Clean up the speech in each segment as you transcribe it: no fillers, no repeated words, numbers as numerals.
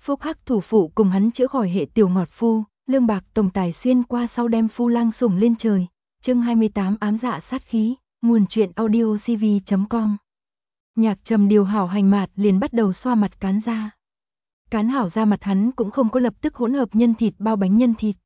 Phúc Hắc thủ phụ cùng hắn chữa khỏi hệ tiểu ngọt phu, lương bạc tổng tài xuyên qua sau đem phu lang sủng lên trời. Chương 28 ám dạ sát khí, nguồn truyện audio cv.com. Nhạc Trầm điều hảo hành mạt liền bắt đầu xoa mặt cán ra. Cán hảo ra mặt hắn cũng không có lập tức hỗn hợp nhân thịt bao bánh nhân thịt,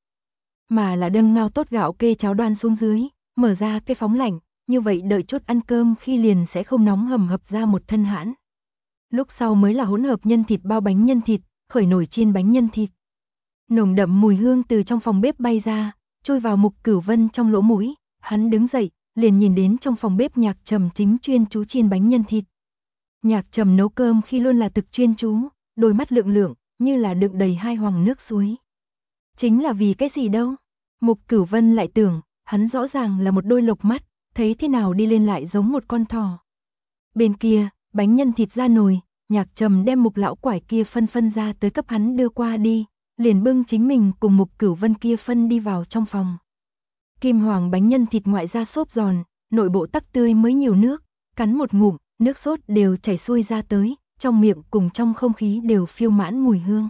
mà là đâng ngao tốt gạo kê cháo đoan xuống dưới, mở ra cái phóng lạnh, như vậy đợi chút ăn cơm khi liền sẽ không nóng hầm hập ra một thân hãn. Lúc sau mới là hỗn hợp nhân thịt bao bánh nhân thịt, khởi nồi chiên bánh nhân thịt. Nồng đậm mùi hương từ trong phòng bếp bay ra, trôi vào Mục Cửu Vân trong lỗ mũi, hắn đứng dậy, liền nhìn đến trong phòng bếp Nhạc Trầm chính chuyên chú chiên bánh nhân thịt. Nhạc Trầm nấu cơm khi luôn là thực chuyên chú, đôi mắt lượng lượng, như là đựng đầy hai hoàng nước suối. Chính là vì cái gì đâu? Mục Cửu Vân lại tưởng, hắn rõ ràng là một đôi lộc mắt, thấy thế nào đi lên lại giống một con thỏ. Bên kia, bánh nhân thịt ra nồi, Nhạc Trầm đem Mục lão quải kia phân ra tới cấp hắn đưa qua đi, liền bưng chính mình cùng Mục Cửu Vân kia phân đi vào trong phòng. Kim hoàng bánh nhân thịt ngoại ra xốp giòn, nội bộ tắc tươi mới nhiều nước, cắn một ngụm, nước sốt đều chảy xuôi ra tới, trong miệng cùng trong không khí đều phiêu mãn mùi hương.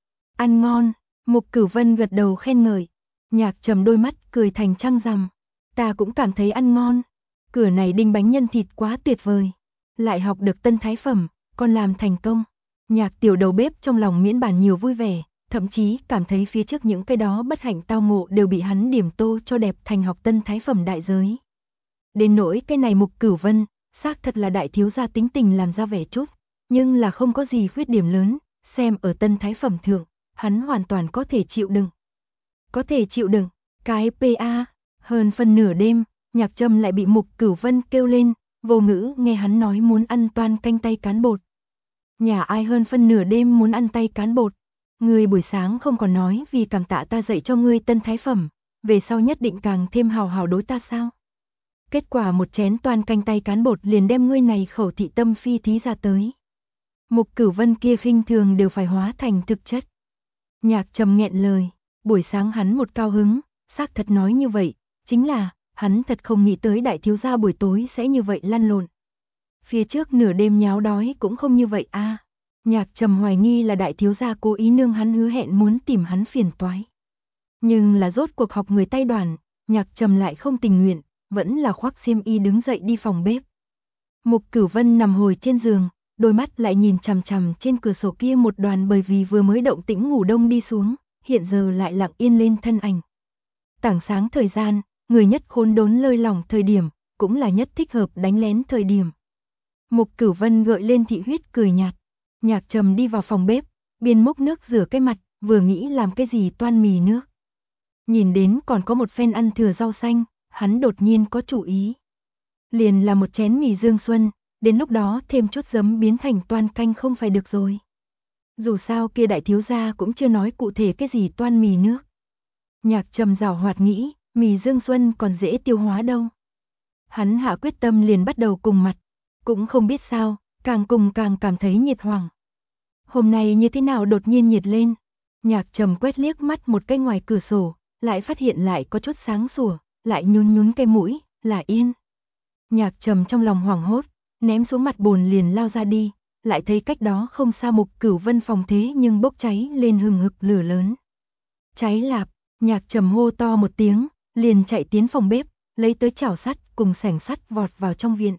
Ăn ngon, Mục Cửu Vân gật đầu khen ngợi. Nhạc Trầm đôi mắt cười thành trăng rằm. Ta cũng cảm thấy ăn ngon. Cửa này đinh bánh nhân thịt quá tuyệt vời. Lại học được tân thái phẩm, còn làm thành công. Nhạc tiểu đầu bếp trong lòng miễn bàn nhiều vui vẻ, thậm chí cảm thấy phía trước những cái đó bất hạnh tao ngộ đều bị hắn điểm tô cho đẹp thành học tân thái phẩm đại giới. Đến nỗi cái này Mục Cửu Vân, xác thật là đại thiếu gia tính tình làm ra vẻ chút, nhưng là không có gì khuyết điểm lớn, xem ở tân thái phẩm thượng, hắn hoàn toàn có thể chịu đựng. Có thể chịu đựng, cái PA, hơn phân nửa đêm, Nhạc Trầm lại bị Mục Cửu Vân kêu lên, vô ngữ nghe hắn nói muốn ăn toan canh tay cán bột. Nhà ai hơn phân nửa đêm muốn ăn tay cán bột, ngươi buổi sáng không còn nói vì cảm tạ ta dạy cho ngươi tân thái phẩm, về sau nhất định càng thêm hào hào đối ta sao? Kết quả một chén toan canh tay cán bột liền đem ngươi này khẩu thị tâm phi thí ra tới. Mục Cửu Vân kia khinh thường đều phải hóa thành thực chất. Nhạc Trầm nghẹn lời, buổi sáng hắn một cao hứng, xác thật nói như vậy, chính là, hắn thật không nghĩ tới đại thiếu gia buổi tối sẽ như vậy lăn lộn. Phía trước nửa đêm nháo đói cũng không như vậy a. Nhạc Trầm hoài nghi là đại thiếu gia cố ý nương hắn hứa hẹn muốn tìm hắn phiền toái. Nhưng là rốt cuộc học người tay đoàn, Nhạc Trầm lại không tình nguyện, vẫn là khoác xiêm y đứng dậy đi phòng bếp. Mục Cửu Vân nằm hồi trên giường, đôi mắt lại nhìn chằm chằm trên cửa sổ kia một đoàn bởi vì vừa mới động tĩnh ngủ đông đi xuống, hiện giờ lại lặng yên lên thân ảnh. Tảng sáng thời gian, người nhất khốn đốn lơi lỏng thời điểm, cũng là nhất thích hợp đánh lén thời điểm. Mục Cửu Vân gợi lên thị huyết cười nhạt. Nhạc Trầm đi vào phòng bếp, biên múc nước rửa cái mặt, vừa nghĩ làm cái gì toan mì nước. Nhìn đến còn có một phen ăn thừa rau xanh, hắn đột nhiên có chủ ý. Liền là một chén mì Dương Xuân, đến lúc đó thêm chút giấm biến thành toan canh không phải được rồi. Dù sao kia đại thiếu gia cũng chưa nói cụ thể cái gì toan mì nước. Nhạc Trầm giảo hoạt nghĩ, mì Dương Xuân còn dễ tiêu hóa đâu. Hắn hạ quyết tâm liền bắt đầu cùng mặt, cũng không biết sao, càng cùng càng cảm thấy nhiệt hoàng. Hôm nay như thế nào đột nhiên nhiệt lên. Nhạc Trầm quét liếc mắt một cái ngoài cửa sổ, lại phát hiện lại có chút sáng sủa, lại nhún nhún cái mũi, là yên. Nhạc Trầm trong lòng hoảng hốt, ném xuống mặt bồn liền lao ra đi, lại thấy cách đó không xa Mục Cửu Vân phòng thế nhưng bốc cháy lên hừng hực lửa lớn. Cháy lạp, Nhạc Trầm hô to một tiếng, liền chạy tiến phòng bếp, lấy tới chảo sắt cùng sẻng sắt vọt vào trong viện.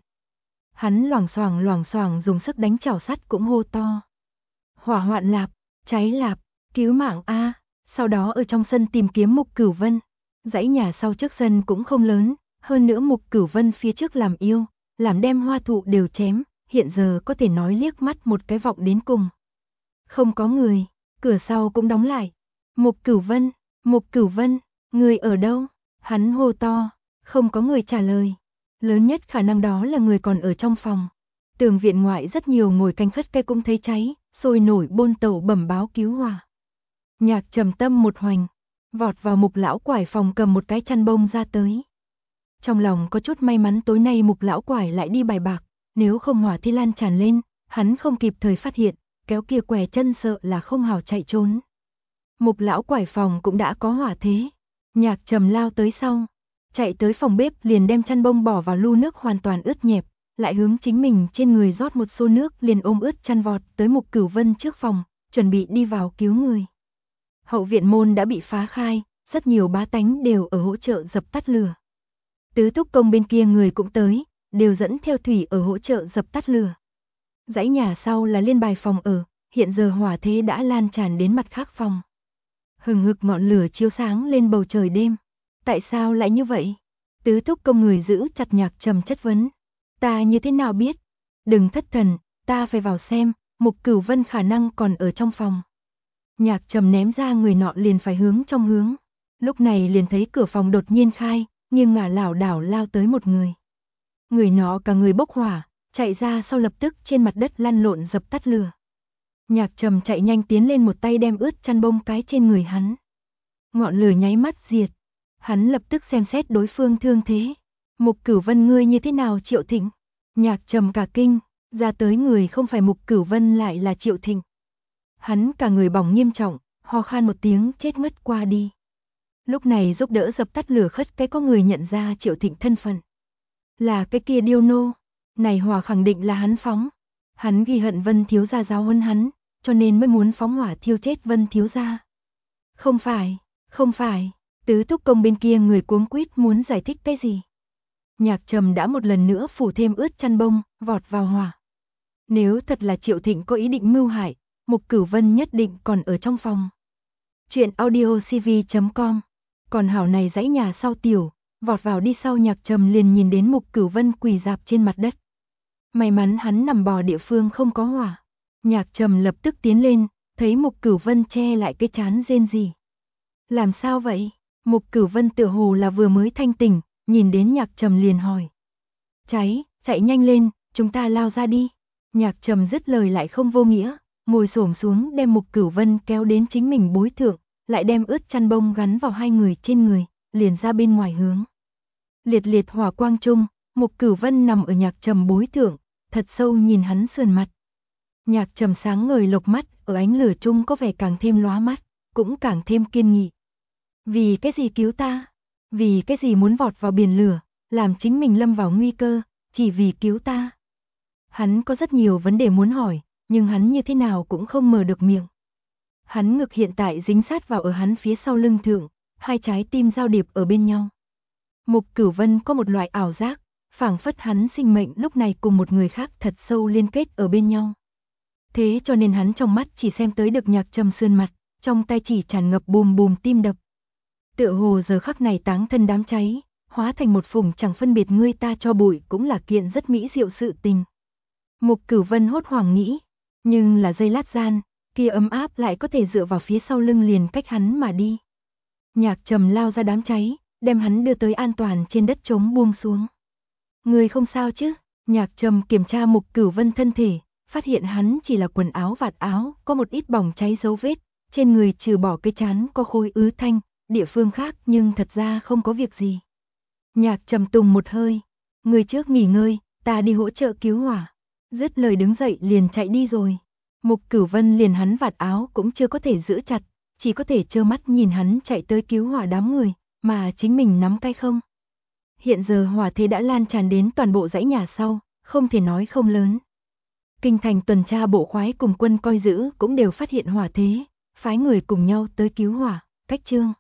Hắn loảng xoảng dùng sức đánh chảo sắt cũng hô to. Hỏa hoạn lạp, cháy lạp, cứu mạng a. Sau đó ở trong sân tìm kiếm Mục Cửu Vân. Dãy nhà sau trước sân cũng không lớn, hơn nữa Mục Cửu Vân phía trước làm yêu, làm đem hoa thụ đều chém, hiện giờ có thể nói liếc mắt một cái vọng đến cùng. Không có người, cửa sau cũng đóng lại. Mục Cửu Vân, người ở đâu? Hắn hô to, không có người trả lời. Lớn nhất khả năng đó là người còn ở trong phòng. Tường viện ngoại rất nhiều ngồi canh khất cây cũng thấy cháy, sôi nổi bôn tẩu bẩm báo cứu hỏa. Nhạc Trầm tâm một hoành, vọt vào Mục lão quải phòng cầm một cái chăn bông ra tới. Trong lòng có chút may mắn tối nay Mục lão quải lại đi bài bạc, nếu không hỏa thi lan tràn lên, hắn không kịp thời phát hiện, kéo kia què chân sợ là không hảo chạy trốn. Mục lão quải phòng cũng đã có hỏa thế. Nhạc Trầm lao tới sau, chạy tới phòng bếp liền đem chăn bông bỏ vào lu nước hoàn toàn ướt nhẹp, lại hướng chính mình trên người rót một xô nước liền ôm ướt chăn vọt tới Mục Cửu Vân trước phòng, chuẩn bị đi vào cứu người. Hậu viện môn đã bị phá khai, rất nhiều bá tánh đều ở hỗ trợ dập tắt lửa. Tứ thúc công bên kia người cũng tới, đều dẫn theo thủy ở hỗ trợ dập tắt lửa. Dãy nhà sau là liên bài phòng ở, hiện giờ hỏa thế đã lan tràn đến mặt khác phòng. Hừng hực ngọn lửa chiếu sáng lên bầu trời đêm. Tại sao lại như vậy? Tứ thúc công người giữ chặt Nhạc Trầm chất vấn. Ta như thế nào biết? Đừng thất thần, ta phải vào xem, Mục Cửu Vân khả năng còn ở trong phòng. Nhạc Trầm ném ra người nọ liền phải hướng trong hướng. Lúc này liền thấy cửa phòng đột nhiên khai, nghiêng ngả lảo đảo lao tới một người. Người nọ cả người bốc hỏa, chạy ra sau lập tức trên mặt đất lăn lộn dập tắt lửa. Nhạc Trầm chạy nhanh tiến lên một tay đem ướt chăn bông cái trên người hắn. Ngọn lửa nháy mắt diệt. Hắn lập tức xem xét đối phương thương thế. Mục Cửu Vân ngươi như thế nào Triệu Thịnh? Nhạc Trầm cả kinh, ra tới người không phải Mục Cửu Vân lại là Triệu Thịnh. Hắn cả người bỏng nghiêm trọng, ho khan một tiếng chết ngất qua đi. Lúc này giúp đỡ dập tắt lửa khất cái có người nhận ra Triệu Thịnh thân phận. Là cái kia điêu nô, này hỏa khẳng định là hắn phóng. Hắn ghi hận Vân thiếu gia giáo huấn hắn, cho nên mới muốn phóng hỏa thiêu chết Vân thiếu gia. Không phải, tứ thúc công bên kia người cuống quýt muốn giải thích cái gì. Nhạc Trầm đã một lần nữa phủ thêm ướt chăn bông, vọt vào hỏa. Nếu thật là Triệu Thịnh có ý định mưu hại, Mục Cửu Vân nhất định còn ở trong phòng. Chuyện audiocv.com. Còn hảo này dãy nhà sau tiểu, vọt vào đi sau Nhạc Trầm liền nhìn đến Mục Cửu Vân quỳ rạp trên mặt đất. May mắn hắn nằm bò địa phương không có hỏa. Nhạc Trầm lập tức tiến lên, thấy Mục Cửu Vân che lại cái trán rên rỉ. Làm sao vậy? Mục Cửu Vân tựa hồ là vừa mới thanh tỉnh, nhìn đến Nhạc Trầm liền hỏi. Cháy, chạy nhanh lên, chúng ta lao ra đi. Nhạc Trầm dứt lời lại không vô nghĩa, ngồi xổm xuống đem Mục Cửu Vân kéo đến chính mình bối thượng, lại đem ướt chăn bông gắn vào hai người trên người, liền ra bên ngoài hướng. Liệt liệt hỏa quang trung, Mục Cửu Vân nằm ở Nhạc Trầm bối thượng, thật sâu nhìn hắn sườn mặt. Nhạc Trầm sáng ngời lộc mắt, ở ánh lửa trung có vẻ càng thêm lóa mắt, cũng càng thêm kiên nghị. Vì cái gì cứu ta? Vì cái gì muốn vọt vào biển lửa, làm chính mình lâm vào nguy cơ, chỉ vì cứu ta? Hắn có rất nhiều vấn đề muốn hỏi, nhưng hắn như thế nào cũng không mở được miệng. Hắn ngực hiện tại dính sát vào ở hắn phía sau lưng thượng, hai trái tim giao điệp ở bên nhau. Mục Cửu Vân có một loại ảo giác, phảng phất hắn sinh mệnh lúc này cùng một người khác thật sâu liên kết ở bên nhau. Thế cho nên hắn trong mắt chỉ xem tới được Nhạc Trầm sườn mặt, trong tay chỉ tràn ngập bùm bùm tim đập. Tựa hồ giờ khắc này táng thân đám cháy, hóa thành một phùng chẳng phân biệt ngươi ta cho bụi cũng là kiện rất mỹ diệu sự tình. Mục Cửu Vân hốt hoảng nghĩ, nhưng là giây lát gian, kia ấm áp lại có thể dựa vào phía sau lưng liền cách hắn mà đi. Nhạc Trầm lao ra đám cháy, đem hắn đưa tới an toàn trên đất trống buông xuống. Người không sao chứ? Nhạc Trầm kiểm tra Mục Cửu Vân thân thể, phát hiện hắn chỉ là quần áo vạt áo, có một ít bỏng cháy dấu vết, trên người trừ bỏ cái trán có khối ứ thanh, địa phương khác nhưng thật ra không có việc gì. Nhạc Trầm tùng một hơi, người trước nghỉ ngơi, ta đi hỗ trợ cứu hỏa. Dứt lời đứng dậy liền chạy đi rồi. Mục Cửu Vân liền hắn vạt áo cũng chưa có thể giữ chặt, chỉ có thể trơ mắt nhìn hắn chạy tới cứu hỏa đám người, mà chính mình nắm tay không. Hiện giờ hỏa thế đã lan tràn đến toàn bộ dãy nhà sau, không thể nói không lớn. Kinh thành tuần tra bộ khoái cùng quân coi giữ cũng đều phát hiện hỏa thế, phái người cùng nhau tới cứu hỏa, cách chương.